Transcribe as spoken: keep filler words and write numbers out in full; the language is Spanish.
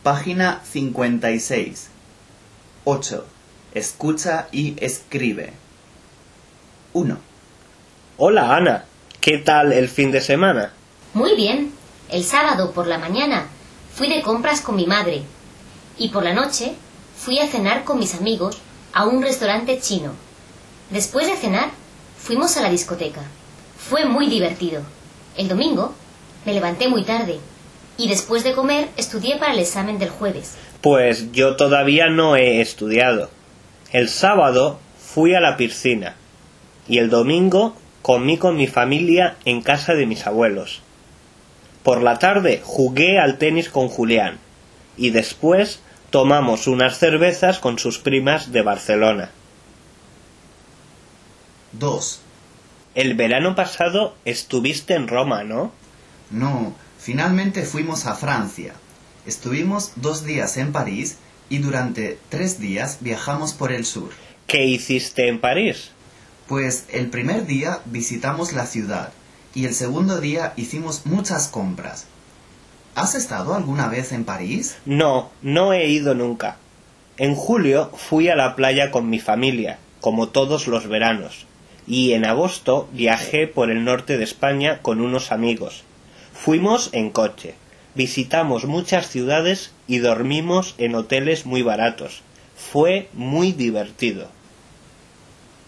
Página cincuenta y seis. ocho. Escucha y escribe. uno. Hola Ana, ¿qué tal el fin de semana? Muy bien. El sábado por la mañana fui de compras con mi madre y por la noche fui a cenar con mis amigos a un restaurante chino. Después de cenar fuimos a la discoteca. Fue muy divertido. El domingo me levanté muy tarde y después de comer estudié para el examen del jueves. Pues yo todavía no he estudiado. El sábado fui a la piscina y el domingo comí con mi familia en casa de mis abuelos. Por la tarde jugué al tenis con Julián y después tomamos unas cervezas con sus primas de Barcelona. dos. El verano pasado estuviste en Roma, ¿no? No, finalmente fuimos a Francia. Estuvimos dos días en París y durante tres días viajamos por el sur. ¿Qué hiciste en París? Pues el primer día visitamos la ciudad y el segundo día hicimos muchas compras. ¿Has estado alguna vez en París? No, no he ido nunca. En julio fui a la playa con mi familia, como todos los veranos, y en agosto viajé por el norte de España con unos amigos. Fuimos en coche, visitamos muchas ciudades y dormimos en hoteles muy baratos. Fue muy divertido.